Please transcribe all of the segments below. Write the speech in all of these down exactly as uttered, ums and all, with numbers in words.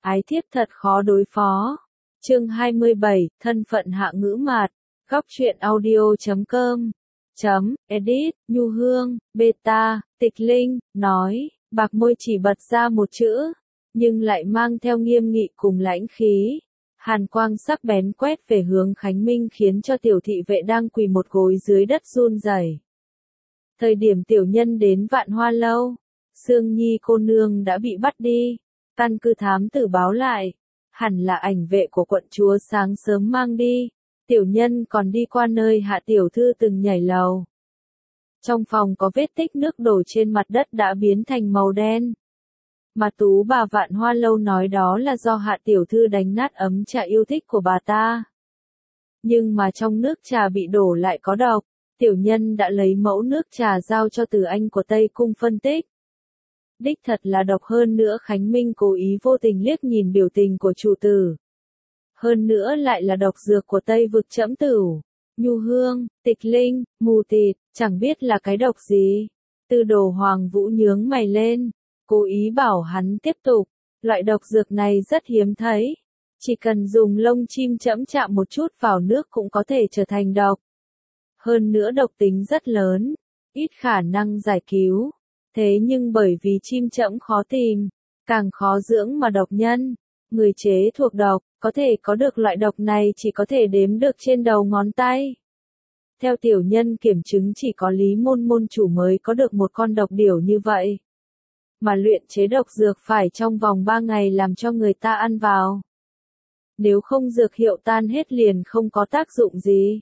ái thiếp thật khó đối phó. Chương hai mươi bảy, thân phận hạ ngữ mạt. Góc truyện audio chấm com. Chấm, edit, Nhu Hương, beta, Tịch Linh, nói, bạc môi chỉ bật ra một chữ, nhưng lại mang theo nghiêm nghị cùng lãnh khí. Hàn quang sắc bén quét về hướng Khánh Minh khiến cho tiểu thị vệ đang quỳ một gối dưới đất run rẩy. Thời điểm tiểu nhân đến Vạn Hoa Lâu, Sương Nhi cô nương đã bị bắt đi. Căn cứ thám tử báo lại, hẳn là ảnh vệ của quận chúa sáng sớm mang đi. Tiểu nhân còn đi qua nơi hạ tiểu thư từng nhảy lầu. Trong phòng có vết tích nước đổ trên mặt đất đã biến thành màu đen. Mà tú bà Vạn Hoa Lâu nói đó là do hạ tiểu thư đánh nát ấm trà yêu thích của bà ta. Nhưng mà trong nước trà bị đổ lại có độc. Tiểu nhân đã lấy mẫu nước trà giao cho Từ Anh của Tây Cung phân tích. Đích thật là độc, hơn nữa Khánh Minh cố ý vô tình liếc nhìn biểu tình của chủ tử. Hơn nữa lại là độc dược của Tây Vực Trẫm Tửu. Nhu Hương, Tịch Linh, mù tịt, chẳng biết là cái độc gì. Tư Đồ Hoàng Vũ nhướng mày lên, cố ý bảo hắn tiếp tục. Loại độc dược này rất hiếm thấy. Chỉ cần dùng lông chim chẫm chạm một chút vào nước cũng có thể trở thành độc. Hơn nữa độc tính rất lớn, ít khả năng giải cứu. Thế nhưng bởi vì chim chẫm khó tìm, càng khó dưỡng mà độc nhân, người chế thuộc độc, có thể có được loại độc này chỉ có thể đếm được trên đầu ngón tay. Theo tiểu nhân kiểm chứng chỉ có Lý Môn môn chủ mới có được một con độc điểu như vậy. Mà luyện chế độc dược phải trong vòng ba ngày làm cho người ta ăn vào. Nếu không dược hiệu tan hết liền không có tác dụng gì.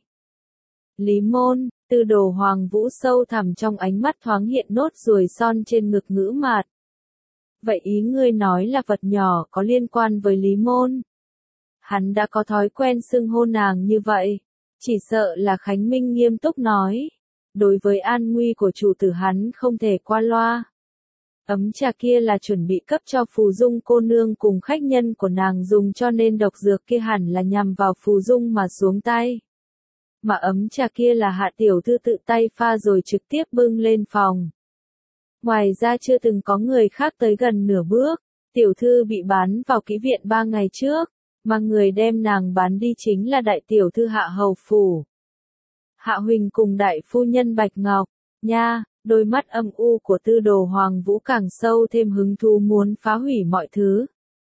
Lý Môn, Tư Đồ Hoàng Vũ sâu thẳm trong ánh mắt thoáng hiện nốt ruồi son trên ngực ngữ mạt. Vậy ý ngươi nói là vật nhỏ có liên quan với Lý Môn. Hắn đã có thói quen xưng hô nàng như vậy. Chỉ sợ là Khánh Minh nghiêm túc nói. Đối với an nguy của chủ tử hắn không thể qua loa. Ấm trà kia là chuẩn bị cấp cho Phù Dung cô nương cùng khách nhân của nàng dùng, cho nên độc dược kia hẳn là nhằm vào Phù Dung mà xuống tay. Mà ấm trà kia là hạ tiểu thư tự tay pha rồi trực tiếp bưng lên phòng. Ngoài ra chưa từng có người khác tới gần nửa bước. Tiểu thư bị bán vào kỹ viện ba ngày trước, mà người đem nàng bán đi chính là đại tiểu thư Hạ Hầu Phủ. Hạ Huỳnh cùng đại phu nhân Bạch Ngọc. Nha, đôi mắt âm u của Tư Đồ Hoàng Vũ càng sâu thêm hứng thú muốn phá hủy mọi thứ.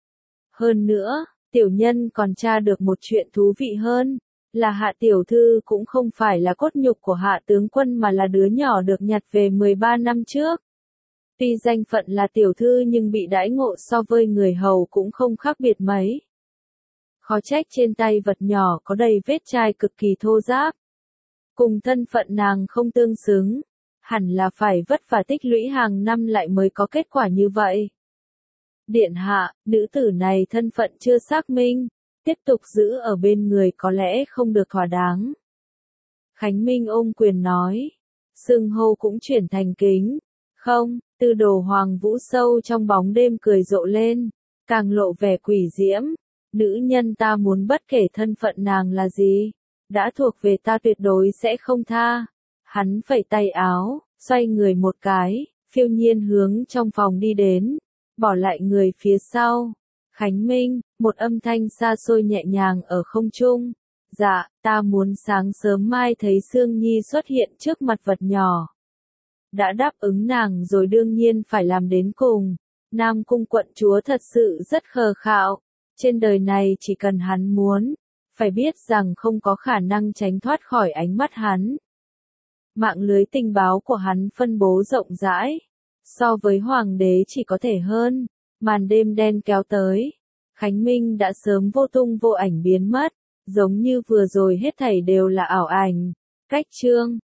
Hơn nữa, tiểu nhân còn tra được một chuyện thú vị hơn. Là Hạ tiểu thư cũng không phải là cốt nhục của Hạ tướng quân mà là đứa nhỏ được nhặt về mười ba năm trước. Tuy danh phận là tiểu thư nhưng bị đãi ngộ so với người hầu cũng không khác biệt mấy. Khó trách trên tay vật nhỏ có đầy vết chai cực kỳ thô ráp. Cùng thân phận nàng không tương xứng, hẳn là phải vất vả tích lũy hàng năm lại mới có kết quả như vậy. Điện hạ, nữ tử này thân phận chưa xác minh. Tiếp tục giữ ở bên người có lẽ không được thỏa đáng. Khánh Minh ôm quyền nói. Xưng hô cũng chuyển thành kính. Không, Tư Đồ Hoàng Vũ sâu trong bóng đêm cười rộ lên. Càng lộ vẻ quỷ diễm. Nữ nhân ta muốn bất kể thân phận nàng là gì. Đã thuộc về ta tuyệt đối sẽ không tha. Hắn phẩy tay áo, xoay người một cái, phiêu nhiên hướng trong phòng đi đến. Bỏ lại người phía sau. Khánh Minh, một âm thanh xa xôi nhẹ nhàng ở không trung. Dạ, ta muốn sáng sớm mai thấy Sương Nhi xuất hiện trước mặt vật nhỏ. Đã đáp ứng nàng rồi đương nhiên phải làm đến cùng. Nam Cung quận chúa thật sự rất khờ khạo. Trên đời này chỉ cần hắn muốn, phải biết rằng không có khả năng tránh thoát khỏi ánh mắt hắn. Mạng lưới tình báo của hắn phân bố rộng rãi. So với hoàng đế chỉ có thể hơn. Màn đêm đen kéo tới. Khánh Minh đã sớm vô tung vô ảnh biến mất. Giống như vừa rồi hết thảy đều là ảo ảnh. Cách chương.